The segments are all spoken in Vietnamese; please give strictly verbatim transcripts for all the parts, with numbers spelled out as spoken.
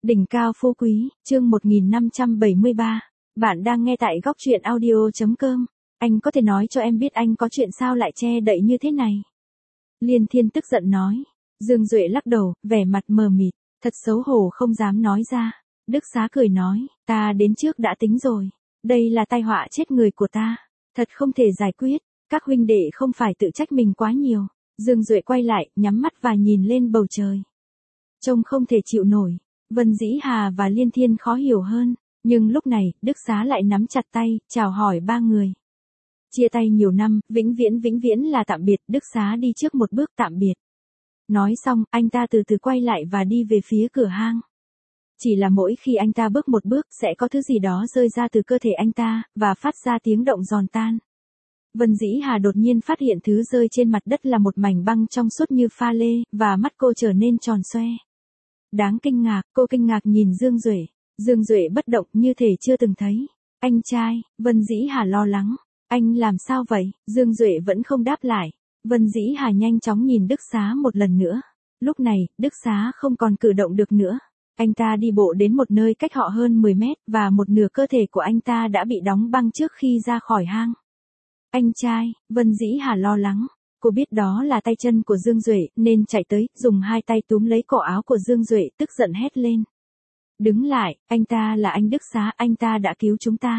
Đỉnh cao phú quý, chương một nghìn năm trăm bảy mươi ba. Bạn đang nghe tại góc truyện audio chấm com. Anh có thể nói cho em biết anh có chuyện sao lại che đậy như thế này? Liên Thiên tức giận nói. Dương Duệ lắc đầu, vẻ mặt mờ mịt, thật xấu hổ không dám nói ra. Đức Xá cười nói, ta đến trước đã tính rồi. Đây là tai họa chết người của ta. Thật không thể giải quyết. Các huynh đệ không phải tự trách mình quá nhiều. Dương Duệ quay lại, nhắm mắt và nhìn lên bầu trời. Trông không thể chịu nổi. Vân Dĩ Hà và Liên Thiên khó hiểu hơn, nhưng lúc này, Đức Xá lại nắm chặt tay, chào hỏi ba người. Chia tay nhiều năm, vĩnh viễn vĩnh viễn là tạm biệt, Đức Xá đi trước một bước tạm biệt. Nói xong, anh ta từ từ quay lại và đi về phía cửa hang. Chỉ là mỗi khi anh ta bước một bước sẽ có thứ gì đó rơi ra từ cơ thể anh ta, và phát ra tiếng động giòn tan. Vân Dĩ Hà đột nhiên phát hiện thứ rơi trên mặt đất là một mảnh băng trong suốt như pha lê, và mắt cô trở nên tròn xoe. Đáng kinh ngạc, cô kinh ngạc nhìn Dương Duệ. Dương Duệ bất động như thể chưa từng thấy. Anh trai, Vân Dĩ Hà lo lắng. Anh làm sao vậy? Dương Duệ vẫn không đáp lại. Vân Dĩ Hà nhanh chóng nhìn Đức Xá một lần nữa. Lúc này, Đức Xá không còn cử động được nữa. Anh ta đi bộ đến một nơi cách họ hơn mười mét, và một nửa cơ thể của anh ta đã bị đóng băng trước khi ra khỏi hang. Anh trai, Vân Dĩ Hà lo lắng. Cô biết đó là tay chân của Dương Duệ, nên chạy tới, dùng hai tay túm lấy cổ áo của Dương Duệ, tức giận hét lên. Đứng lại, anh ta là anh Đức Xá, anh ta đã cứu chúng ta.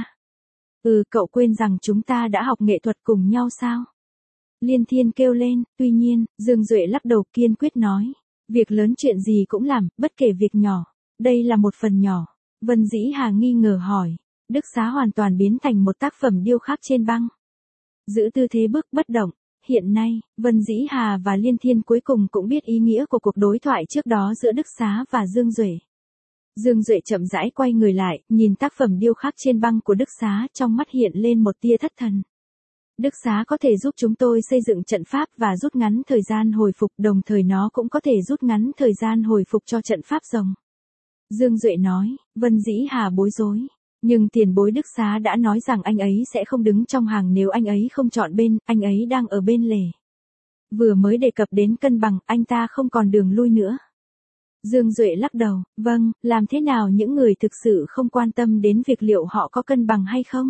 Ừ, cậu quên rằng chúng ta đã học nghệ thuật cùng nhau sao? Liên Thiên kêu lên, tuy nhiên, Dương Duệ lắc đầu kiên quyết nói. Việc lớn chuyện gì cũng làm, bất kể việc nhỏ. Đây là một phần nhỏ. Vân Dĩ Hà nghi ngờ hỏi. Đức Xá hoàn toàn biến thành một tác phẩm điêu khắc trên băng. Giữ tư thế bước bất động. Hiện nay, Vân Dĩ Hà và Liên Thiên cuối cùng cũng biết ý nghĩa của cuộc đối thoại trước đó giữa Đức Xá và Dương Duệ. Dương Duệ chậm rãi quay người lại, nhìn tác phẩm điêu khắc trên băng của Đức Xá, trong mắt hiện lên một tia thất thần. Đức Xá có thể giúp chúng tôi xây dựng trận pháp và rút ngắn thời gian hồi phục, đồng thời nó cũng có thể rút ngắn thời gian hồi phục cho trận pháp rồng. Dương Duệ nói. Vân Dĩ Hà bối rối. Nhưng tiền bối Đức Xá đã nói rằng anh ấy sẽ không đứng trong hàng nếu anh ấy không chọn bên, anh ấy đang ở bên lề. Vừa mới đề cập đến cân bằng, anh ta không còn đường lui nữa. Dương Duệ lắc đầu, vâng, làm thế nào những người thực sự không quan tâm đến việc liệu họ có cân bằng hay không?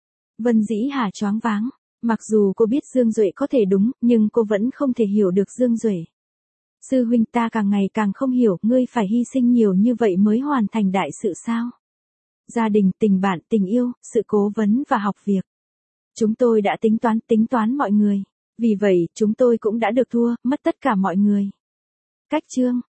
Vân Dĩ Hà choáng váng, mặc dù cô biết Dương Duệ có thể đúng, nhưng cô vẫn không thể hiểu được Dương Duệ. Sư huynh, ta càng ngày càng không hiểu, ngươi phải hy sinh nhiều như vậy mới hoàn thành đại sự sao? Gia đình, tình bạn, tình yêu, sự cố vấn và học việc. Chúng tôi đã tính toán, tính toán mọi người. Vì vậy, chúng tôi cũng đã được thua, mất tất cả mọi người. Cách chương.